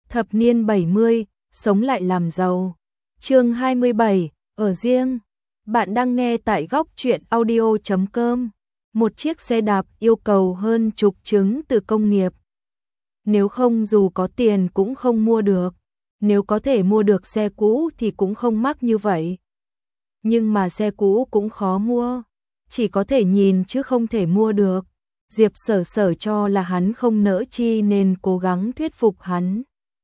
Thập niên 70, sống lại làm giàu. Chương 27, ở riêng. Bạn đang nghe tại góc truyện audio.com. Một chiếc xe đạp yêu cầu hơn chục trứng từ công nghiệp. Nếu không dù có tiền cũng không mua được. Nếu có thể mua được xe cũ thì cũng không mắc như vậy. Nhưng mà xe cũ cũng khó mua. Chỉ có thể nhìn chứ không thể mua được. Diệp Sở Sở cho là hắn không nỡ chi nên cố gắng thuyết phục hắn.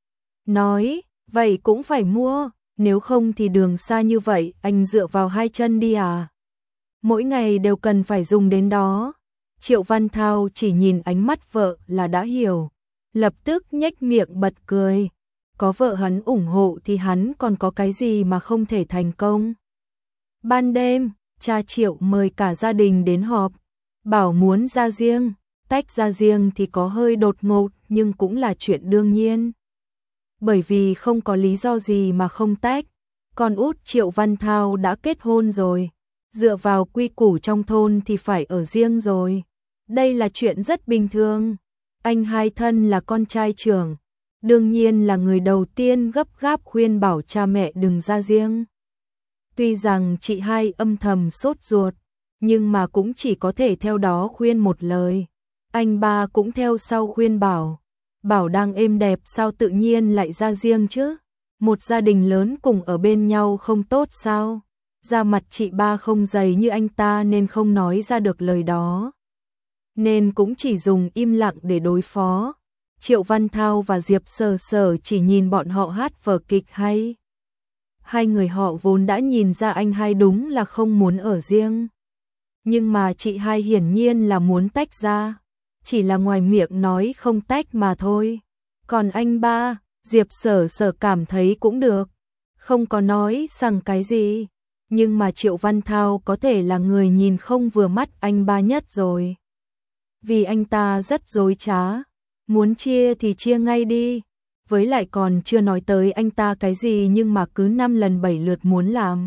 Nói, vậy cũng phải mua, nếu không thì đường xa như vậy anh dựa vào hai chân đi à? Mỗi ngày đều cần phải dùng đến đó. Triệu Văn Thao chỉ nhìn ánh mắt vợ là đã hiểu, lập tức nhếch miệng bật cười. Có vợ hắn ủng hộ thì hắn còn có cái gì mà không thể thành công. Ban đêm, cha Triệu mời cả gia đình đến họp, bảo muốn ra riêng, tách ra riêng thì có hơi đột ngột nhưng cũng là chuyện đương nhiên. Bởi vì không có lý do gì mà không tách, con út Triệu Văn Thao đã kết hôn rồi, dựa vào quy củ trong thôn thì phải ở riêng rồi. Đây là chuyện rất bình thường, anh hai thân là con trai trưởng, đương nhiên là người đầu tiên gấp gáp khuyên bảo cha mẹ đừng ra riêng. Tuy rằng chị hai âm thầm sốt ruột, nhưng mà cũng chỉ có thể theo đó khuyên một lời. Anh ba cũng theo sau khuyên bảo đang êm đẹp sao tự nhiên lại ra riêng chứ? Một gia đình lớn cùng ở bên nhau không tốt sao? Da mặt chị ba không dày như anh ta nên không nói ra được lời đó. Nên cũng chỉ dùng im lặng để đối phó. Triệu Văn Thao và Diệp Sở Sở chỉ nhìn bọn họ hát vở kịch hay. Hai người họ vốn đã nhìn ra anh hai đúng là không muốn ở riêng. Nhưng mà chị hai hiển nhiên là muốn tách ra. Chỉ là ngoài miệng nói không tách mà thôi. Còn anh ba, Diệp Sở Sở cảm thấy cũng được. Không có nói rằng cái gì. Nhưng mà Triệu Văn Thao có thể là người nhìn không vừa mắt anh ba nhất rồi. Vì anh ta rất dối trá. Muốn chia thì chia ngay đi. Với lại còn chưa nói tới anh ta cái gì nhưng mà cứ 5 lần 7 lượt muốn làm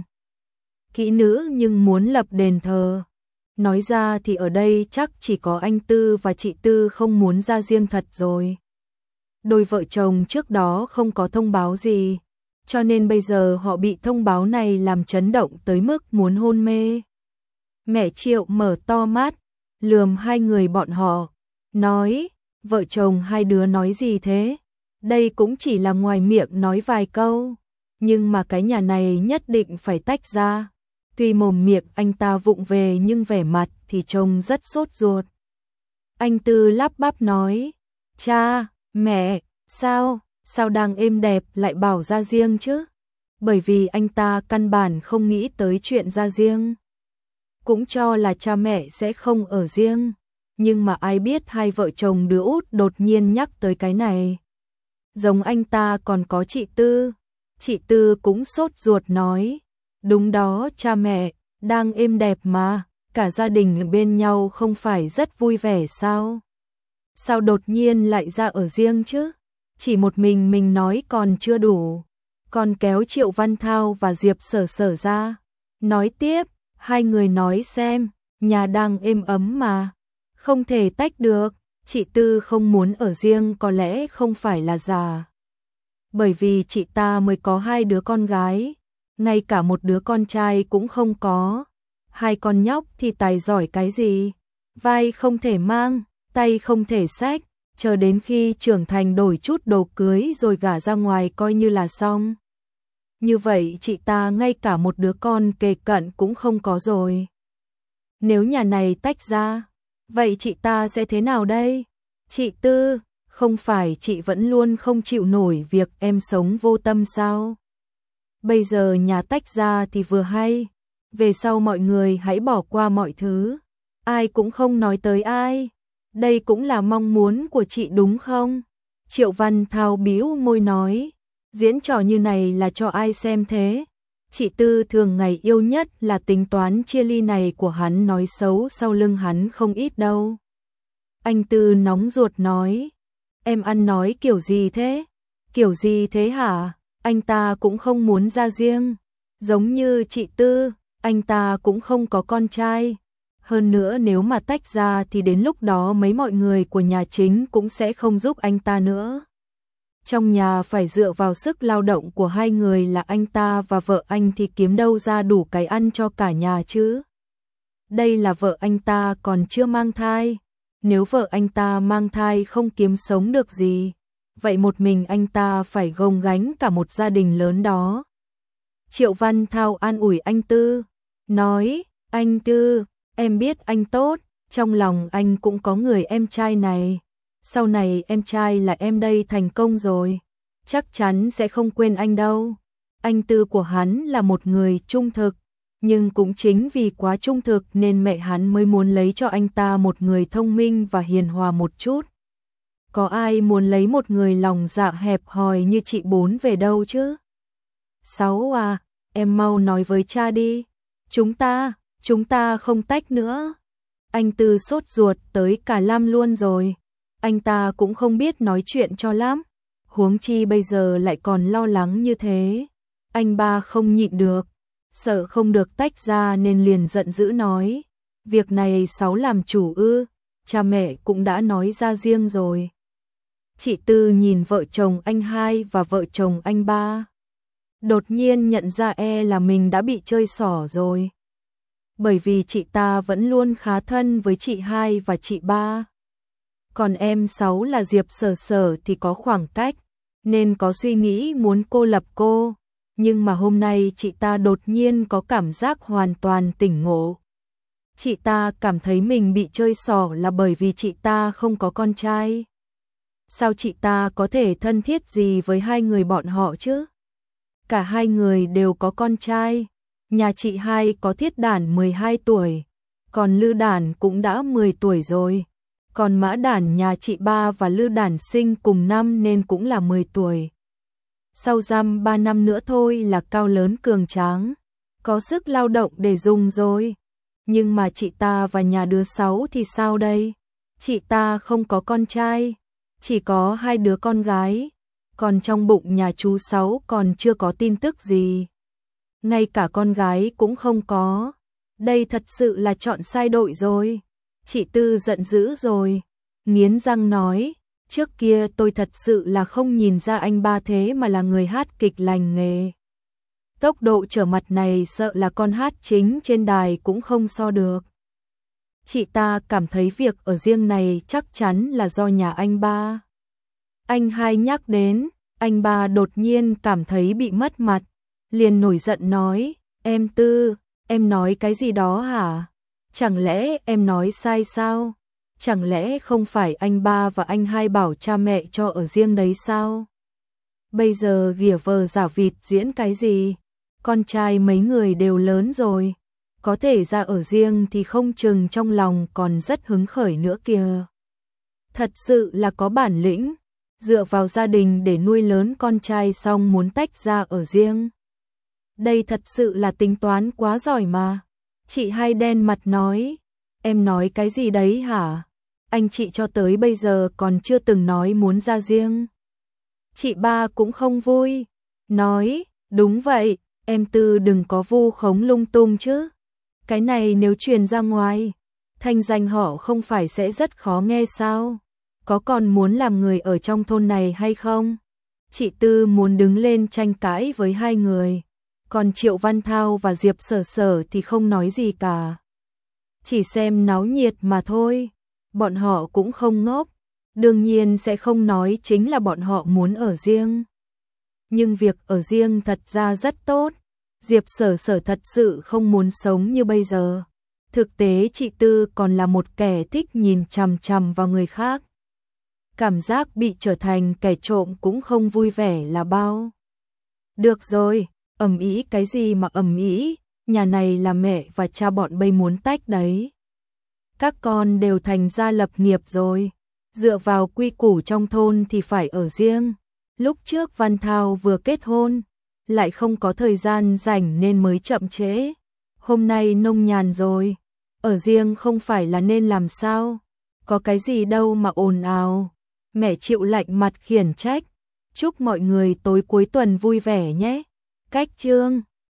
kỹ nữ nhưng muốn lập đền thờ. Nói ra thì ở đây chắc chỉ có anh Tư và chị Tư không muốn ra riêng thật rồi. Đôi vợ chồng trước đó không có thông báo gì, cho nên bây giờ họ bị thông báo này làm chấn động tới mức muốn hôn mê. Mẹ Triệu mở to mắt, lườm hai người bọn họ, nói, vợ chồng hai đứa nói gì thế? Đây cũng chỉ là ngoài miệng nói vài câu, nhưng mà cái nhà này nhất định phải tách ra. Tuy mồm miệng anh ta vụng về nhưng vẻ mặt thì trông rất sốt ruột. Anh Tư lắp bắp nói, cha, mẹ, sao đang êm đẹp lại bảo ra riêng chứ? Bởi vì anh ta căn bản không nghĩ tới chuyện ra riêng. Cũng cho là cha mẹ sẽ không ở riêng. Nhưng mà ai biết hai vợ chồng đứa út đột nhiên nhắc tới cái này. Giống anh ta còn có chị Tư. Chị Tư cũng sốt ruột nói, đúng đó cha mẹ, đang êm đẹp mà, cả gia đình bên nhau không phải rất vui vẻ sao? Sao đột nhiên lại ra ở riêng chứ? Chỉ một mình nói còn chưa đủ. Còn kéo Triệu Văn Thao và Diệp Sở Sở ra. Nói tiếp, hai người nói xem, nhà đang êm ấm mà, không thể tách được. Chị Tư không muốn ở riêng có lẽ không phải là giả. Bởi vì chị ta mới có hai đứa con gái. Ngay cả một đứa con trai cũng không có. Hai con nhóc thì tài giỏi cái gì? Vai không thể mang, tay không thể xách, chờ đến khi trưởng thành đổi chút đồ cưới rồi gả ra ngoài coi như là xong. Như vậy chị ta ngay cả một đứa con kề cận cũng không có rồi. Nếu nhà này tách ra, vậy chị ta sẽ thế nào đây? Chị Tư, không phải chị vẫn luôn không chịu nổi việc em sống vô tâm sao? Bây giờ nhà tách ra thì vừa hay, về sau mọi người hãy bỏ qua mọi thứ, ai cũng không nói tới ai, đây cũng là mong muốn của chị đúng không? Triệu Văn Thao bĩu môi nói, diễn trò như này là cho ai xem thế? Chị Tư thường ngày yêu nhất là tính toán chia ly này của hắn nói xấu sau lưng hắn không ít đâu. Anh Tư nóng ruột nói, em ăn nói kiểu gì thế? Kiểu gì thế hả? Anh ta cũng không muốn ra riêng. Giống như chị Tư, anh ta cũng không có con trai. Hơn nữa nếu mà tách ra thì đến lúc đó mấy mọi người của nhà chính cũng sẽ không giúp anh ta nữa. Trong nhà phải dựa vào sức lao động của hai người là anh ta và vợ anh thì kiếm đâu ra đủ cái ăn cho cả nhà chứ. Đây là vợ anh ta còn chưa mang thai. Nếu vợ anh ta mang thai không kiếm sống được gì, vậy một mình anh ta phải gồng gánh cả một gia đình lớn đó. Triệu Văn Thao an ủi anh Tư, nói, anh Tư, em biết anh tốt, trong lòng anh cũng có người em trai này. Sau này em trai là em đây thành công rồi, chắc chắn sẽ không quên anh đâu. Anh Tư của hắn là một người trung thực, nhưng cũng chính vì quá trung thực nên mẹ hắn mới muốn lấy cho anh ta một người thông minh và hiền hòa một chút. Có ai muốn lấy một người lòng dạ hẹp hòi như chị Bốn về đâu chứ? Sáu à, em mau nói với cha đi. Chúng ta không tách nữa. Anh Tư sốt ruột tới cả Lam luôn rồi. Anh ta cũng không biết nói chuyện cho lắm. Huống chi bây giờ lại còn lo lắng như thế. Anh ba không nhịn được, sợ không được tách ra nên liền giận dữ nói. Việc này Sáu làm chủ ư, cha mẹ cũng đã nói ra riêng rồi. Chị Tư nhìn vợ chồng anh hai và vợ chồng anh ba. Đột nhiên nhận ra là mình đã bị chơi xỏ rồi. Bởi vì chị ta vẫn luôn khá thân với chị hai và chị ba. Còn em Sáu là Diệp Sở Sở thì có khoảng cách, nên có suy nghĩ muốn cô lập cô. Nhưng mà hôm nay chị ta đột nhiên có cảm giác hoàn toàn tỉnh ngộ. Chị ta cảm thấy mình bị chơi xỏ là bởi vì chị ta không có con trai. Sao chị ta có thể thân thiết gì với hai người bọn họ chứ? Cả hai người đều có con trai. Nhà chị hai có Thiết Đản 12 tuổi, còn Lư Đản cũng đã 10 tuổi rồi. Còn Mã Đản nhà chị ba và Lư Đản sinh cùng năm nên cũng là 10 tuổi. Sau dăm 3 năm nữa thôi là cao lớn cường tráng, có sức lao động để dùng rồi. Nhưng mà chị ta và nhà đứa Sáu thì sao đây? Chị ta không có con trai, chỉ có 2 đứa con gái. Còn trong bụng nhà chú Sáu còn chưa có tin tức gì. Ngay cả con gái cũng không có. Đây thật sự là chọn sai đội rồi. Chị Tư giận dữ rồi, nghiến răng nói, trước kia tôi thật sự là không nhìn ra anh ba thế mà là người hát kịch lành nghề. Tốc độ trở mặt này sợ là con hát chính trên đài cũng không so được. Chị ta cảm thấy việc ở riêng này chắc chắn là do nhà anh ba. Anh hai nhắc đến, anh ba đột nhiên cảm thấy bị mất mặt, liền nổi giận nói, em Tư, em nói cái gì đó hả? Chẳng lẽ em nói sai sao? Chẳng lẽ không phải anh ba và anh hai bảo cha mẹ cho ở riêng đấy sao? Bây giờ ghỉa vờ giả vịt diễn cái gì? Con trai mấy người đều lớn rồi, có thể ra ở riêng thì không chừng trong lòng còn rất hứng khởi nữa kìa. Thật sự là có bản lĩnh, dựa vào gia đình để nuôi lớn con trai xong muốn tách ra ở riêng. Đây thật sự là tính toán quá giỏi mà. Chị hai đen mặt nói, em nói cái gì đấy hả? Anh chị cho tới bây giờ còn chưa từng nói muốn ra riêng. Chị ba cũng không vui, nói, đúng vậy, em Tư đừng có vu khống lung tung chứ. Cái này nếu truyền ra ngoài, thanh danh họ không phải sẽ rất khó nghe sao? Có còn muốn làm người ở trong thôn này hay không? Chị Tư muốn đứng lên tranh cãi với hai người. Còn Triệu Văn Thao và Diệp Sở Sở thì không nói gì cả. Chỉ xem náo nhiệt mà thôi. Bọn họ cũng không ngốc. Đương nhiên sẽ không nói chính là bọn họ muốn ở riêng. Nhưng việc ở riêng thật ra rất tốt. Diệp Sở Sở thật sự không muốn sống như bây giờ. Thực tế chị Tư còn là một kẻ thích nhìn chằm chằm vào người khác. Cảm giác bị trở thành kẻ trộm cũng không vui vẻ là bao. Được rồi. Ầm ĩ cái gì mà ầm ĩ, nhà này là mẹ và cha bọn bây muốn tách đấy. Các con đều thành gia lập nghiệp rồi, dựa vào quy củ trong thôn thì phải ở riêng. Lúc trước Văn Thao vừa kết hôn, lại không có thời gian rảnh nên mới chậm trễ. Hôm nay nông nhàn rồi, ở riêng không phải là nên làm sao? Có cái gì đâu mà ồn ào. Mẹ Triệu lạnh mặt khiển trách. Chúc mọi người tối cuối tuần vui vẻ nhé. Cách chương